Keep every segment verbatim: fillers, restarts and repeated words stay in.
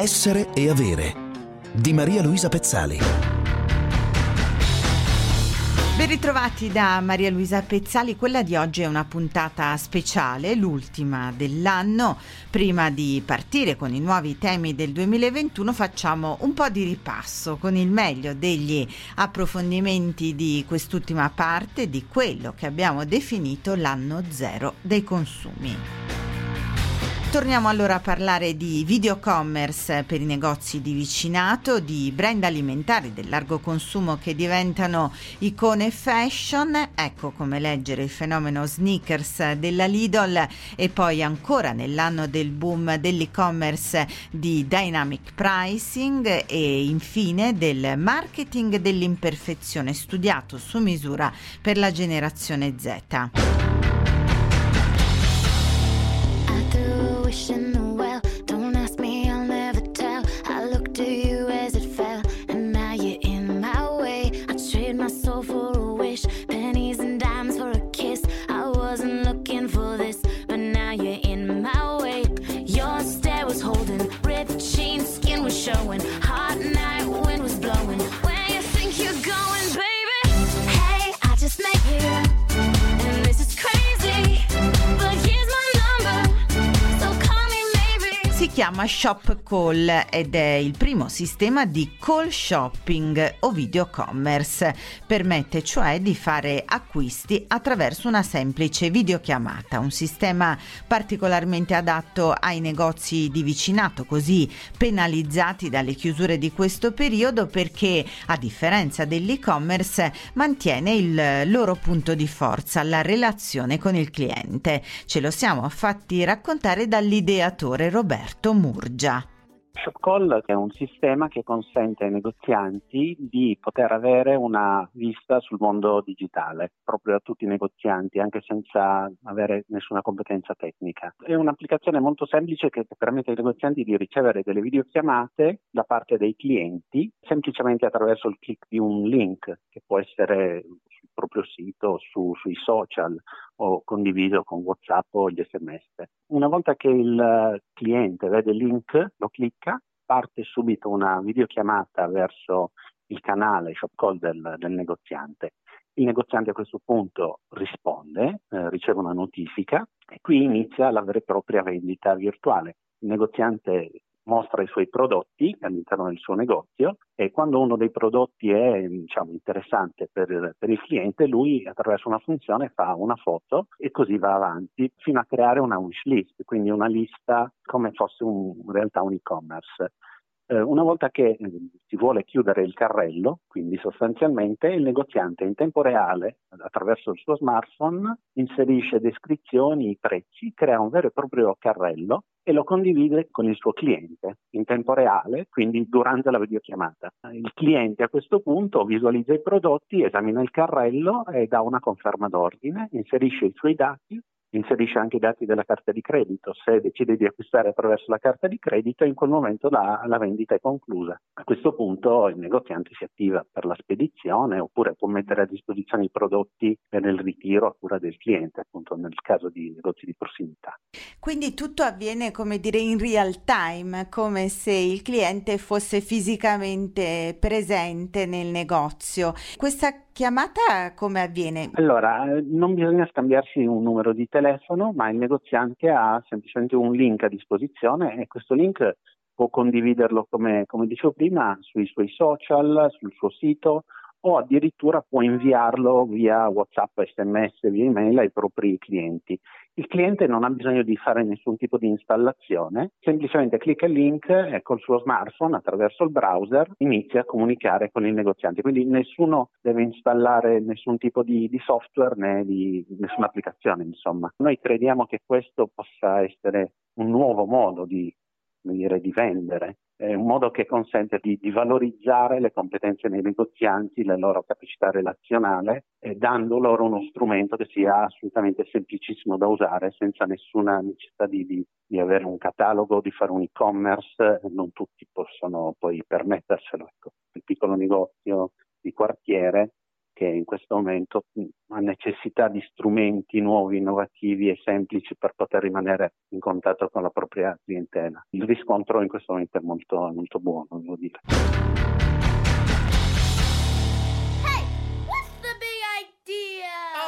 Essere e avere di Maria Luisa Pezzali. Ben ritrovati da Maria Luisa Pezzali. Quella di oggi è una puntata speciale, l'ultima dell'anno. Prima di partire con i nuovi temi del duemilaventuno facciamo un po' di ripasso con il meglio degli approfondimenti di quest'ultima parte di quello che abbiamo definito l'anno zero dei consumi. Torniamo allora a parlare di videocommerce per i negozi di vicinato, di brand alimentari del largo consumo che diventano icone fashion, ecco come leggere il fenomeno sneakers della Lidl, e poi ancora nell'anno del boom dell'e-commerce di dynamic pricing e infine del marketing dell'imperfezione studiato su misura per la generazione Z. In the well, don't ask me, I'll never tell. I looked to you as it fell, and now you're in my way. I trade my soul for a wish, pennies and dimes for a kiss. I wasn't looking for this, but now you're in my way. Your stare was holding, ripped jeans, skin was showing. Hot night, wind was blowing. Where you think you're going, baby? Hey, I just met you, and this is crazy, but here's my number. Si chiama Shop Call ed è il primo sistema di call shopping o videocommerce. Permette cioè di fare acquisti attraverso una semplice videochiamata, un sistema particolarmente adatto ai negozi di vicinato, così penalizzati dalle chiusure di questo periodo, perché a differenza dell'e-commerce mantiene il loro punto di forza, la relazione con il cliente. Ce lo siamo fatti raccontare dall'ideatore Roberto Murgia. ShopCall è un sistema che consente ai negozianti di poter avere una vista sul mondo digitale, proprio a tutti i negozianti, anche senza avere nessuna competenza tecnica. È un'applicazione molto semplice che permette ai negozianti di ricevere delle videochiamate da parte dei clienti, semplicemente attraverso il click di un link che può essere sul proprio sito, su, sui social o condiviso con WhatsApp o gli S M S. Una volta che il cliente vede il link, lo clicca, parte subito una videochiamata verso il canale ShopCall del, del negoziante. Il negoziante a questo punto risponde, eh, riceve una notifica e qui inizia la vera e propria vendita virtuale. Il negoziante mostra i suoi prodotti all'interno del suo negozio e quando uno dei prodotti è, diciamo, interessante per, per il cliente, lui attraverso una funzione fa una foto e così va avanti fino a creare una wish list, quindi una lista come fosse un, in realtà un e-commerce. Eh, una volta che eh, si vuole chiudere il carrello, quindi sostanzialmente il negoziante in tempo reale, attraverso il suo smartphone, inserisce descrizioni, i prezzi, crea un vero e proprio carrello e lo condivide con il suo cliente in tempo reale, quindi durante la videochiamata. Il cliente a questo punto visualizza i prodotti, esamina il carrello e dà una conferma d'ordine, inserisce i suoi dati, inserisce anche i dati della carta di credito. Se decide di acquistare attraverso la carta di credito, in quel momento la, la vendita è conclusa. A questo punto il negoziante si attiva per la spedizione oppure può mettere a disposizione i prodotti per il ritiro a cura del cliente, appunto nel caso di negozi di prossimità. Quindi tutto avviene, come dire, in real time, come se il cliente fosse fisicamente presente nel negozio. Questa chiamata come avviene? Allora, non bisogna scambiarsi un numero di telefono, ma il negoziante ha semplicemente un link a disposizione e questo link può condividerlo, come, come dicevo prima, sui suoi social, sul suo sito o addirittura può inviarlo via WhatsApp, S M S, via email ai propri clienti. Il cliente non ha bisogno di fare nessun tipo di installazione, semplicemente clicca il link e col suo smartphone attraverso il browser inizia a comunicare con il negoziante. Quindi nessuno deve installare nessun tipo di, di software né di nessuna applicazione, insomma. Noi crediamo che questo possa essere un nuovo modo di, come dire, di vendere. È un modo che consente di, di valorizzare le competenze dei negozianti, la loro capacità relazionale, e dando loro uno strumento che sia assolutamente semplicissimo da usare, senza nessuna necessità di, di, di avere un catalogo, di fare un e-commerce. Non tutti possono poi permetterselo. Ecco. Il piccolo negozio di quartiere che in questo momento ha necessità di strumenti nuovi, innovativi e semplici per poter rimanere in contatto con la propria clientela. Il riscontro in questo momento è molto, molto buono, devo dire. Hey, what's the big idea?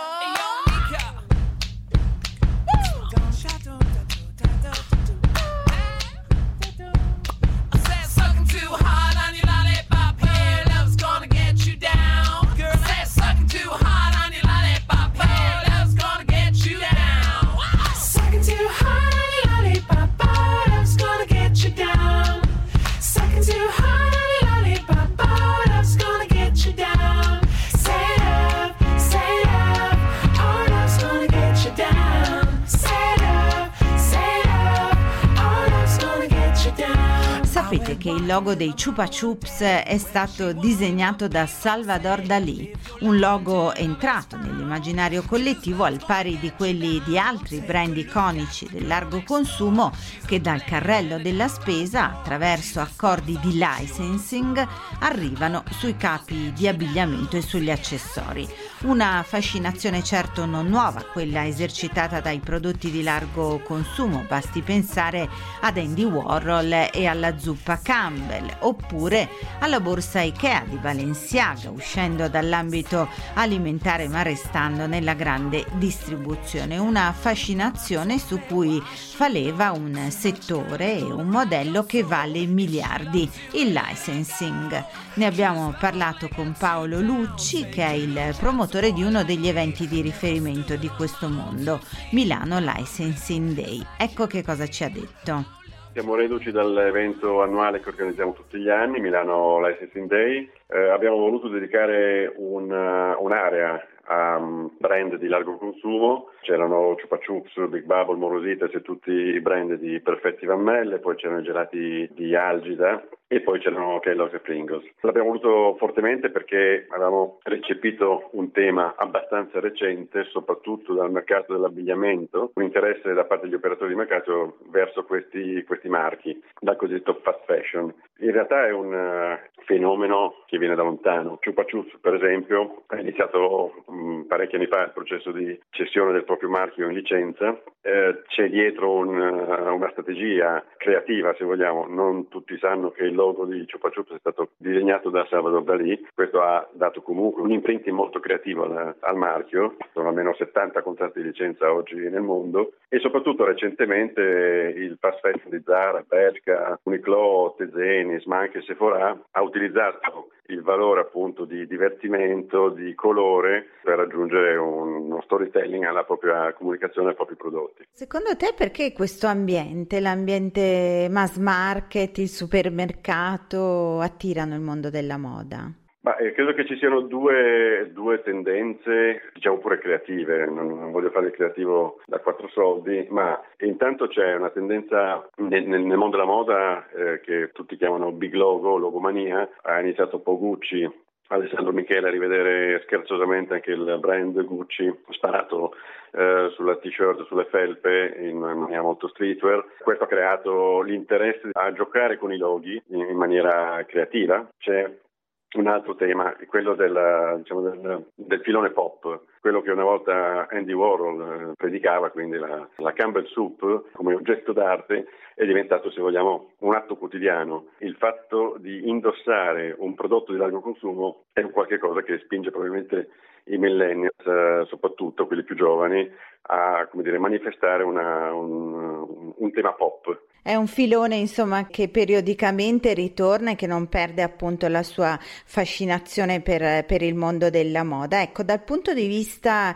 Sapete che il logo dei Chupa Chups è stato disegnato da Salvador Dalì, un logo entrato nell'immaginario collettivo al pari di quelli di altri brand iconici del largo consumo che dal carrello della spesa, attraverso accordi di licensing, arrivano sui capi di abbigliamento e sugli accessori. Una fascinazione certo non nuova, quella esercitata dai prodotti di largo consumo, basti pensare ad Andy Warhol e alla zuppa Campbell, oppure alla borsa Ikea di Balenciaga, uscendo dall'ambito alimentare ma restando nella grande distribuzione. Una fascinazione su cui fa leva un settore e un modello che vale miliardi, il licensing. Ne abbiamo parlato con Paolo Lucci, che è il promotore di uno degli eventi di riferimento di questo mondo, Milano Licensing Day. Ecco che cosa ci ha detto. Siamo reduci dall'evento annuale che organizziamo tutti gli anni, Milano Licensing Day. Eh, abbiamo voluto dedicare un, uh, un'area a um, brand di largo consumo. C'erano Chupa Chups, Big Bubble, Morositas e tutti i brand di Perfetti Van Melle, poi c'erano i gelati di Algida e poi c'erano Kellogg's e Pringles. L'abbiamo voluto fortemente perché avevamo recepito un tema abbastanza recente, soprattutto dal mercato dell'abbigliamento, un interesse da parte degli operatori di mercato verso questi, questi marchi, dal cosiddetto fast fashion. In realtà è un uh, fenomeno che viene da lontano. Chupa Chups, per esempio, ha iniziato um, parecchi anni fa il processo di cessione del proprio marchio in licenza. Eh, c'è dietro un, uh, una strategia creativa, se vogliamo. Non tutti sanno che il logo di Chupa Chups è stato disegnato da Salvador Dalì. Questo ha dato comunque un imprinting molto creativo al, al marchio. Sono almeno settanta contratti di licenza oggi nel mondo e soprattutto recentemente il fast fashion di Zara, Bershka, Uniqlo, Tezenis, ma anche Sephora ha utilizzato il valore appunto di divertimento, di colore per raggiungere un, uno storytelling alla propria comunicazione, ai propri prodotti. Secondo te perché questo ambiente, l'ambiente mass market, il supermercato attirano il mondo della moda? Ma eh, credo che ci siano due, due tendenze, diciamo pure creative, non, non voglio fare il creativo da quattro soldi, ma intanto c'è una tendenza nel, nel mondo della moda eh, che tutti chiamano big logo, logomania. Ha iniziato un po' Gucci, Alessandro Michele a rivedere scherzosamente anche il brand Gucci sparato eh, sulla t-shirt, sulle felpe in maniera molto streetwear. Questo ha creato l'interesse a giocare con i loghi in, in maniera creativa. C'è un altro tema, quello del, diciamo, del, del filone pop, quello che una volta Andy Warhol eh, predicava, quindi la, la Campbell Soup come oggetto d'arte, è diventato, se vogliamo, un atto quotidiano. Il fatto di indossare un prodotto di largo consumo è un qualche cosa che spinge probabilmente i millennials, eh, soprattutto quelli più giovani, a come dire, manifestare una, un, un tema pop. È un filone, insomma, che periodicamente ritorna e che non perde appunto la sua fascinazione per, per il mondo della moda. Ecco, dal punto di vista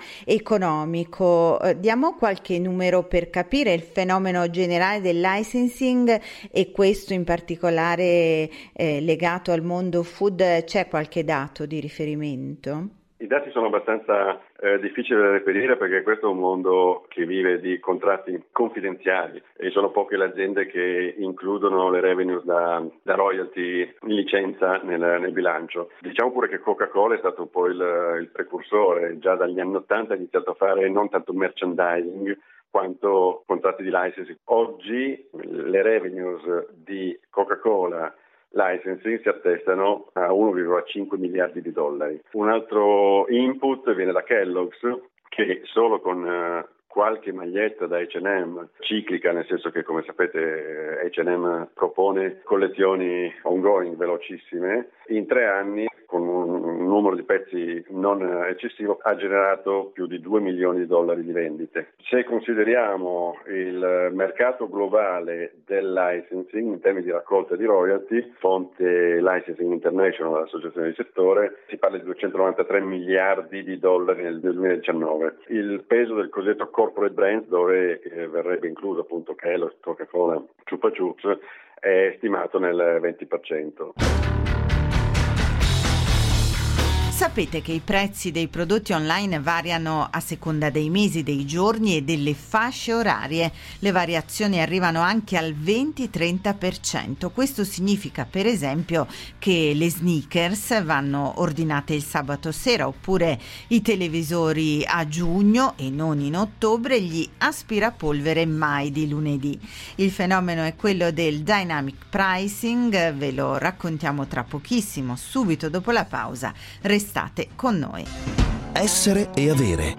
economico, eh, diamo qualche numero per capire il fenomeno generale del licensing e questo in particolare eh, legato al mondo food. C'è qualche dato di riferimento? I dati sono abbastanza eh, difficili da reperire perché questo è un mondo che vive di contratti confidenziali e sono poche le aziende che includono le revenues da, da royalty in licenza nel, nel bilancio. Diciamo pure che Coca-Cola è stato un po' il, il precursore, già dagli anni Ottanta ha iniziato a fare non tanto merchandising quanto contratti di licensing. Oggi le revenues di Coca-Cola licensing si attestano a uno virgola cinque miliardi di dollari. Un altro input viene da Kellogg's, che solo con uh, qualche maglietta da H and M, ciclica, nel senso che, come sapete, H and M propone collezioni ongoing velocissime, in tre anni, con un numero di pezzi non eccessivo, ha generato più di due milioni di dollari di vendite. Se consideriamo il mercato globale del licensing in termini di raccolta di royalty, fonte Licensing International, l'associazione di settore, si parla di duecentonovantatré miliardi di dollari nel duemiladiciannove. Il peso del cosiddetto corporate brand, dove eh, verrebbe incluso appunto Kellogg's, Coca-Cola, Chupa Chups, è stimato nel venti per cento. Sapete che i prezzi dei prodotti online variano a seconda dei mesi, dei giorni e delle fasce orarie. Le variazioni arrivano anche al venti trenta per cento. Questo significa, per esempio, che le sneakers vanno ordinate il sabato sera, oppure i televisori a giugno e non in ottobre, gli aspirapolvere mai di lunedì. Il fenomeno è quello del dynamic pricing, ve lo raccontiamo tra pochissimo, subito dopo la pausa. Restate con noi. Essere e avere.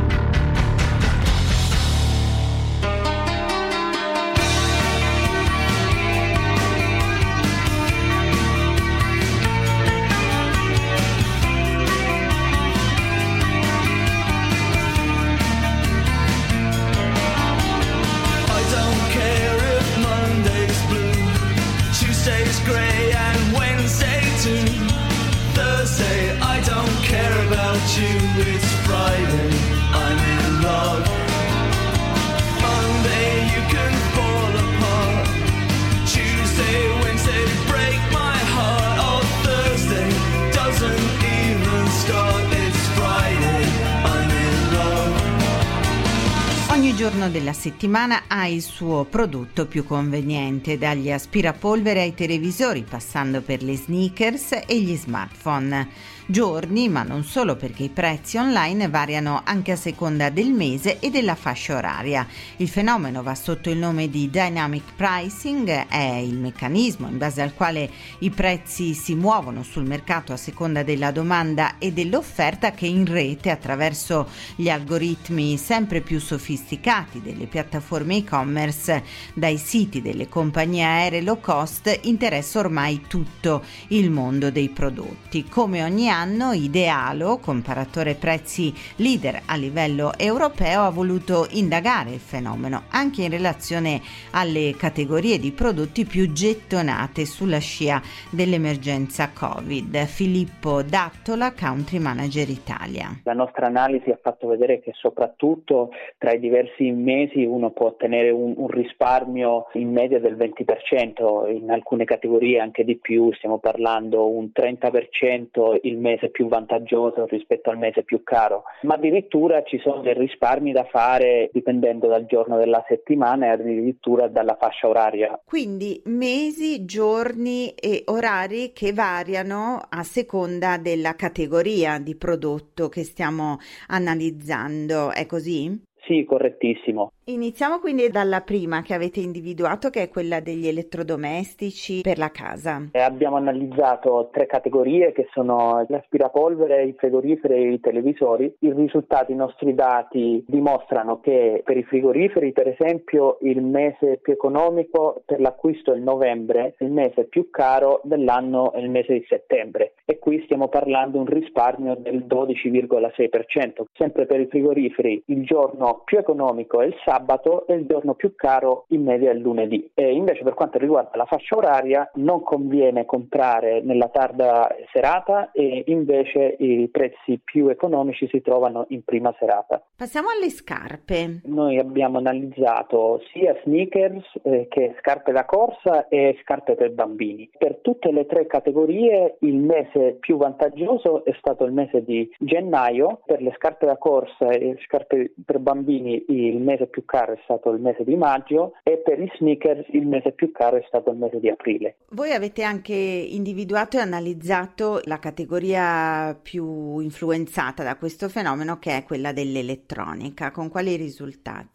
Ogni giorno della settimana ha il suo prodotto più conveniente, dagli aspirapolvere ai televisori, passando per le sneakers e gli smartphone. Giorni, ma non solo, perché i prezzi online variano anche a seconda del mese e della fascia oraria. Il fenomeno va sotto il nome di dynamic pricing, è il meccanismo in base al quale i prezzi si muovono sul mercato a seconda della domanda e dell'offerta, che in rete, attraverso gli algoritmi sempre più sofisticati delle piattaforme e-commerce, dai siti delle compagnie aeree low cost, interessa ormai tutto il mondo dei prodotti. Come ogni anno, Idealo, comparatore prezzi leader a livello europeo, ha voluto indagare il fenomeno anche in relazione alle categorie di prodotti più gettonate sulla scia dell'emergenza Covid. Filippo Dattola, Country Manager Italia. La nostra analisi ha fatto vedere che soprattutto tra i diversi mesi uno può ottenere un, un risparmio in media del venti per cento, in alcune categorie anche di più, stiamo parlando un trenta per cento il mese più vantaggioso rispetto al mese più caro, ma addirittura ci sono dei risparmi da fare dipendendo dal giorno della settimana e addirittura dalla fascia oraria. Quindi mesi, giorni e orari che variano a seconda della categoria di prodotto che stiamo analizzando, è così? Sì, correttissimo. Iniziamo quindi dalla prima che avete individuato, che è quella degli elettrodomestici per la casa. E abbiamo analizzato tre categorie che sono l'aspirapolvere, i frigoriferi e i televisori. I risultati, i nostri dati dimostrano che per i frigoriferi, per esempio, il mese più economico per l'acquisto è il novembre, il mese più caro dell'anno è il mese di settembre. E qui stiamo parlando di un risparmio del dodici virgola sei per cento. Sempre per i frigoriferi, il giorno più economico è il sabato e il giorno più caro in media è il lunedì. E invece per quanto riguarda la fascia oraria non conviene comprare nella tarda serata e invece i prezzi più economici si trovano in prima serata. Passiamo alle scarpe. Noi abbiamo analizzato sia sneakers eh, che scarpe da corsa e scarpe per bambini. Per tutte le tre categorie il mese più vantaggioso è stato il mese di gennaio, per le scarpe da corsa e scarpe per bambini il mese più caro è stato il mese di maggio e per i sneakers il mese più caro è stato il mese di aprile. Voi avete anche individuato e analizzato la categoria più influenzata da questo fenomeno, che è quella dell'elettronica. Con quali risultati?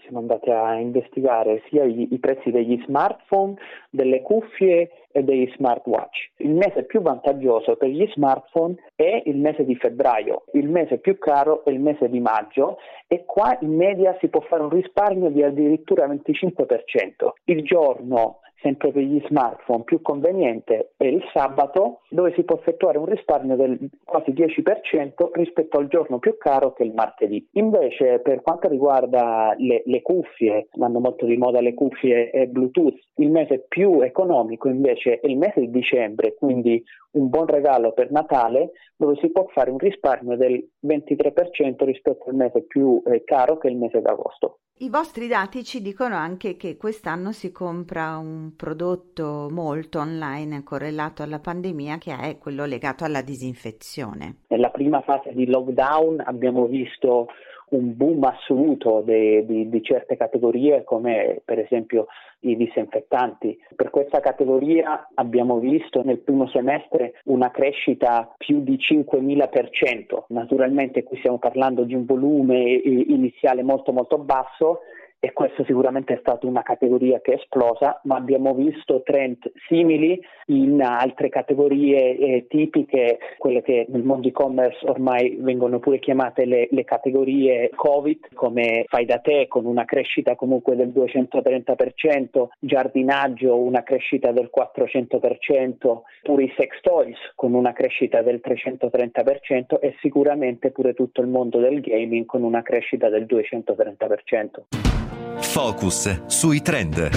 siamo andati a investigare sia i, i prezzi degli smartphone, delle cuffie e degli smartwatch. Il mese più vantaggioso per gli smartphone è il mese di febbraio, il mese più caro è il mese di maggio e qua in media si può fare un risparmio di addirittura venticinque per cento. Il giorno sempre per gli smartphone più conveniente è il sabato, dove si può effettuare un risparmio del quasi dieci per cento rispetto al giorno più caro che è il martedì. Invece per quanto riguarda le, le cuffie, vanno molto di moda le cuffie e Bluetooth, il mese più economico invece è il mese di dicembre, quindi un buon regalo per Natale, dove si può fare un risparmio del ventitré per cento rispetto al mese più eh, caro che è il mese d'agosto. I vostri dati ci dicono anche che quest'anno si compra un prodotto molto online correlato alla pandemia, che è quello legato alla disinfezione. Nella prima fase di lockdown abbiamo visto un boom assoluto di, di, di certe categorie come per esempio i disinfettanti. Per questa categoria abbiamo visto nel primo semestre una crescita più di cinquemila per cento. Naturalmente qui stiamo parlando di un volume iniziale molto molto basso e questo sicuramente è stata una categoria che è esplosa, ma abbiamo visto trend simili in altre categorie eh, tipiche, quelle che nel mondo e-commerce ormai vengono pure chiamate le, le categorie Covid, come fai da te con una crescita comunque del duecentotrenta per cento, giardinaggio una crescita del quattrocento per cento, pure i sex toys con una crescita del trecentotrenta per cento e sicuramente pure tutto il mondo del gaming con una crescita del duecentotrenta per cento. Focus sui trend.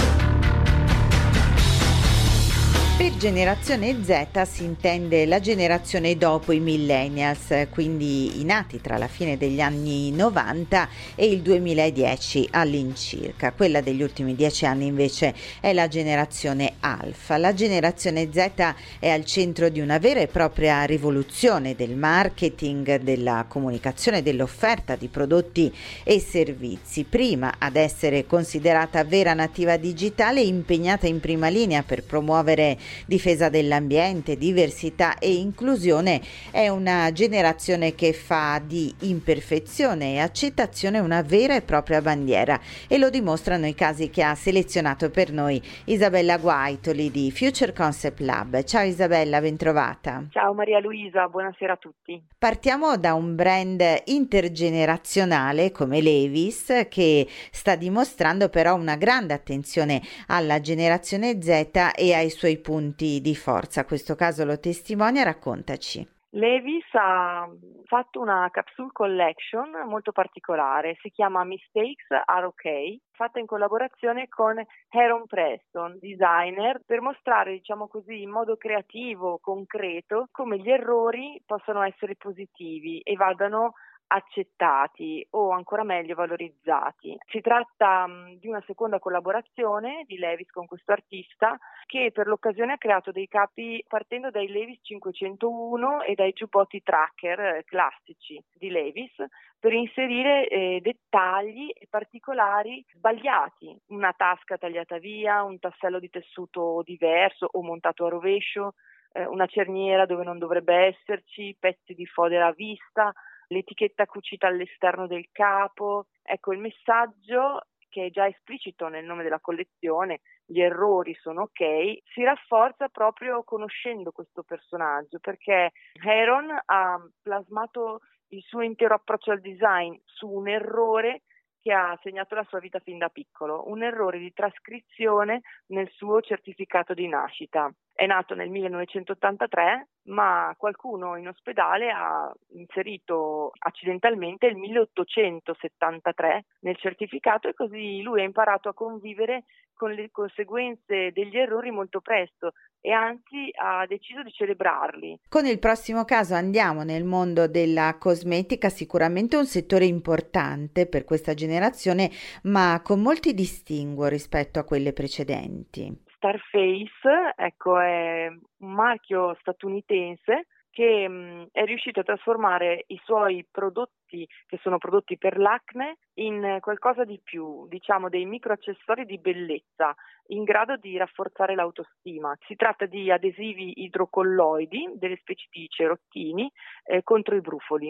Per generazione Z si intende la generazione dopo i millennials, quindi i nati tra la fine degli anni novanta e il duemiladieci all'incirca. Quella degli ultimi dieci anni invece è la generazione Alpha. La generazione Z è al centro di una vera e propria rivoluzione del marketing, della comunicazione, dell'offerta di prodotti e servizi. Prima ad essere considerata vera nativa digitale, impegnata in prima linea per promuovere difesa dell'ambiente, diversità e inclusione, è una generazione che fa di imperfezione e accettazione una vera e propria bandiera, e lo dimostrano i casi che ha selezionato per noi Isabella Guaitoli di Future Concept Lab. Ciao Isabella, bentrovata. Ciao Maria Luisa, buonasera a tutti. Partiamo da un brand intergenerazionale come Levi's, che sta dimostrando però una grande attenzione alla generazione Z e ai suoi punti di forza. Questo caso lo testimonia, raccontaci. Levi's ha fatto una capsule collection molto particolare, si chiama Mistakes Are Okay, fatta in collaborazione con Aaron Preston, designer, per mostrare, diciamo così, in modo creativo, concreto, come gli errori possano essere positivi e vadano accettati o ancora meglio valorizzati. Si tratta mh, di una seconda collaborazione di Levi's con questo artista, che per l'occasione ha creato dei capi partendo dai Levi's cinquecentouno e dai giubbotti tracker eh, classici di Levi's, per inserire eh, dettagli e particolari sbagliati, una tasca tagliata via, un tassello di tessuto diverso o montato a rovescio, eh, una cerniera dove non dovrebbe esserci, pezzi di fodera a vista, l'etichetta cucita all'esterno del capo. Ecco, il messaggio, che è già esplicito nel nome della collezione, gli errori sono ok, si rafforza proprio conoscendo questo personaggio, perché Aaron ha plasmato il suo intero approccio al design su un errore che ha segnato la sua vita fin da piccolo, un errore di trascrizione nel suo certificato di nascita. È nato nel millenovecentottantatré, ma qualcuno in ospedale ha inserito accidentalmente il milleottocentosettantatré nel certificato, e così lui ha imparato a convivere con le conseguenze degli errori molto presto e anzi ha deciso di celebrarli. Con il prossimo caso andiamo nel mondo della cosmetica, sicuramente un settore importante per questa generazione, ma con molti distinguo rispetto a quelle precedenti. Starface, ecco, è un marchio statunitense che mh, è riuscito a trasformare i suoi prodotti, che sono prodotti per l'acne, in qualcosa di più, diciamo dei microaccessori di bellezza in grado di rafforzare l'autostima. Si tratta di adesivi idrocolloidi, delle specie di cerottini, eh, contro i brufoli.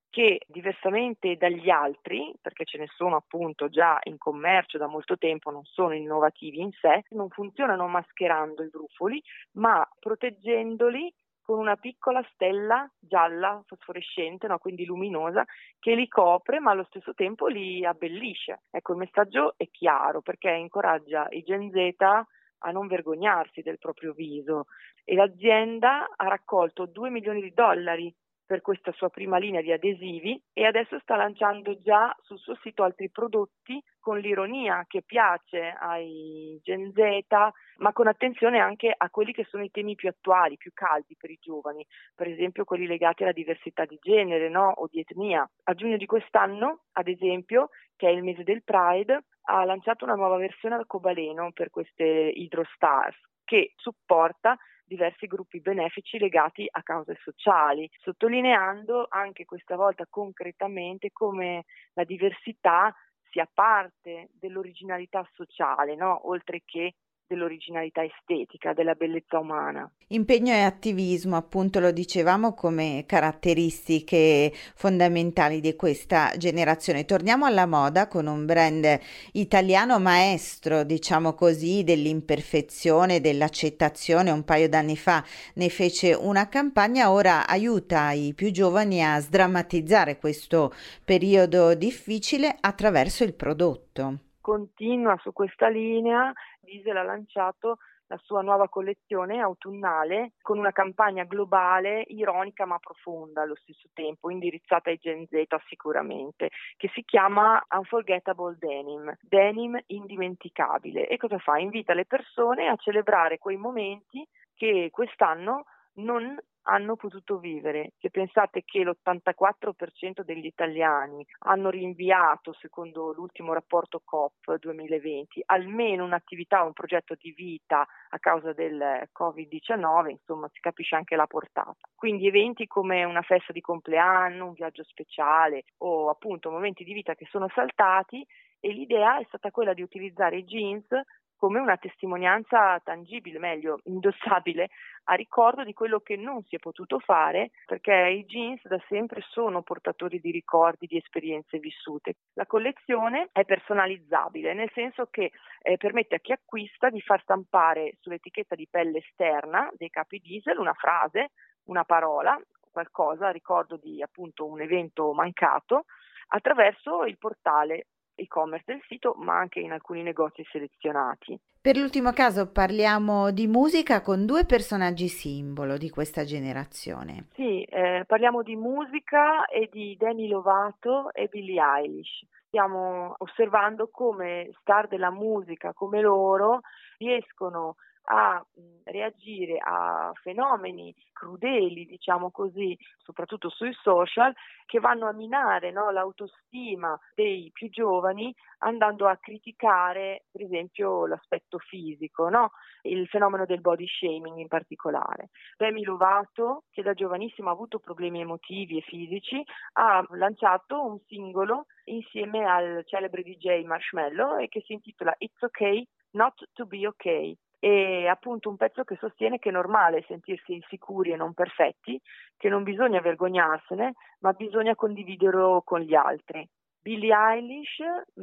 che diversamente dagli altri, perché ce ne sono appunto già in commercio da molto tempo, non sono innovativi in sé, non funzionano mascherando i brufoli, ma proteggendoli con una piccola stella gialla fosforescente, no? Quindi luminosa, che li copre ma allo stesso tempo li abbellisce. Ecco, il messaggio è chiaro perché incoraggia i Gen Z a non vergognarsi del proprio viso e l'azienda ha raccolto due milioni di dollari per questa sua prima linea di adesivi e adesso sta lanciando già sul suo sito altri prodotti con l'ironia che piace ai Gen Z, ma con attenzione anche a quelli che sono i temi più attuali, più caldi per i giovani, per esempio quelli legati alla diversità di genere, no? O di etnia. A giugno di quest'anno, ad esempio, che è il mese del Pride, ha lanciato una nuova versione arcobaleno per queste Hydrostars che supporta diversi gruppi benefici legati a cause sociali, sottolineando anche questa volta concretamente come la diversità sia parte dell'originalità sociale, no? Oltre che dell'originalità estetica, della bellezza umana. Impegno e attivismo, appunto, lo dicevamo come caratteristiche fondamentali di questa generazione. Torniamo alla moda con un brand italiano maestro, diciamo così, dell'imperfezione, dell'accettazione. Un paio d'anni fa ne fece una campagna, ora aiuta i più giovani a sdrammatizzare questo periodo difficile attraverso il prodotto. Continua su questa linea. Diesel ha lanciato la sua nuova collezione autunnale con una campagna globale ironica ma profonda allo stesso tempo, indirizzata ai Gen Z sicuramente, che si chiama Unforgettable Denim, denim indimenticabile. E cosa fa? Invita le persone a celebrare quei momenti che quest'anno non hanno potuto vivere. Se pensate che l'ottantaquattro per cento degli italiani hanno rinviato, secondo l'ultimo rapporto C O P duemilaventi, almeno un'attività o un progetto di vita a causa del covid diciannove, insomma si capisce anche la portata. Quindi eventi come una festa di compleanno, un viaggio speciale o appunto momenti di vita che sono saltati, e l'idea è stata quella di utilizzare i jeans come una testimonianza tangibile, meglio, indossabile, a ricordo di quello che non si è potuto fare, perché i jeans da sempre sono portatori di ricordi, di esperienze vissute. La collezione è personalizzabile, nel senso che eh, permette a chi acquista di far stampare sull'etichetta di pelle esterna dei capi Diesel una frase, una parola, qualcosa a ricordo di appunto un evento mancato, attraverso il portale e-commerce del sito, ma anche in alcuni negozi selezionati. Per l'ultimo caso parliamo di musica con due personaggi simbolo di questa generazione. Sì, eh, parliamo di musica e di Demi Lovato e Billie Eilish. Stiamo osservando come star della musica come loro riescono a reagire a fenomeni crudeli, diciamo così, soprattutto sui social, che vanno a minare, no, l'autostima dei più giovani, andando a criticare per esempio l'aspetto fisico, no? Il fenomeno del body shaming in particolare. Demi Lovato, che da giovanissima ha avuto problemi emotivi e fisici, ha lanciato un singolo insieme al celebre D J Marshmello e che si intitola It's Okay Not to Be Okay. E appunto un pezzo che sostiene che è normale sentirsi insicuri e non perfetti, che non bisogna vergognarsene, ma bisogna condividerlo con gli altri. Billie Eilish,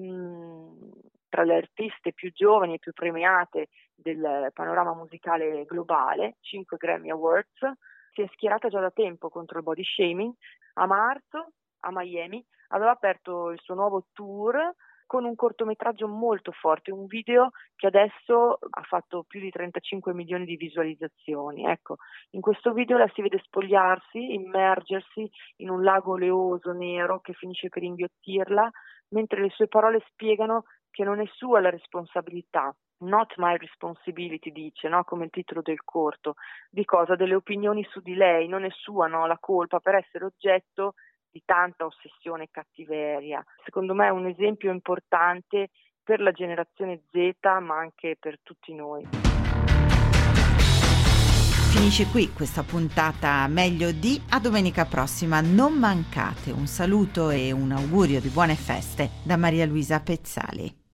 mh, tra le artiste più giovani e più premiate del panorama musicale globale, cinque Grammy Awards, si è schierata già da tempo contro il body shaming. A marzo, a Miami, aveva aperto il suo nuovo tour con un cortometraggio molto forte, un video che adesso ha fatto più di trentacinque milioni di visualizzazioni. Ecco, in questo video la si vede spogliarsi, immergersi in un lago oleoso nero che finisce per inghiottirla, mentre le sue parole spiegano che non è sua la responsabilità. Not my responsibility, dice, no? Come il titolo del corto. Di cosa? Delle opinioni su di lei, non è sua, no? La colpa per essere oggetto di tanta ossessione e cattiveria. Secondo me è un esempio importante per la generazione Z, ma anche per tutti noi. Finisce qui questa puntata Meglio di. A domenica prossima, non mancate. Un saluto e un augurio di buone feste da Maria Luisa Pezzali.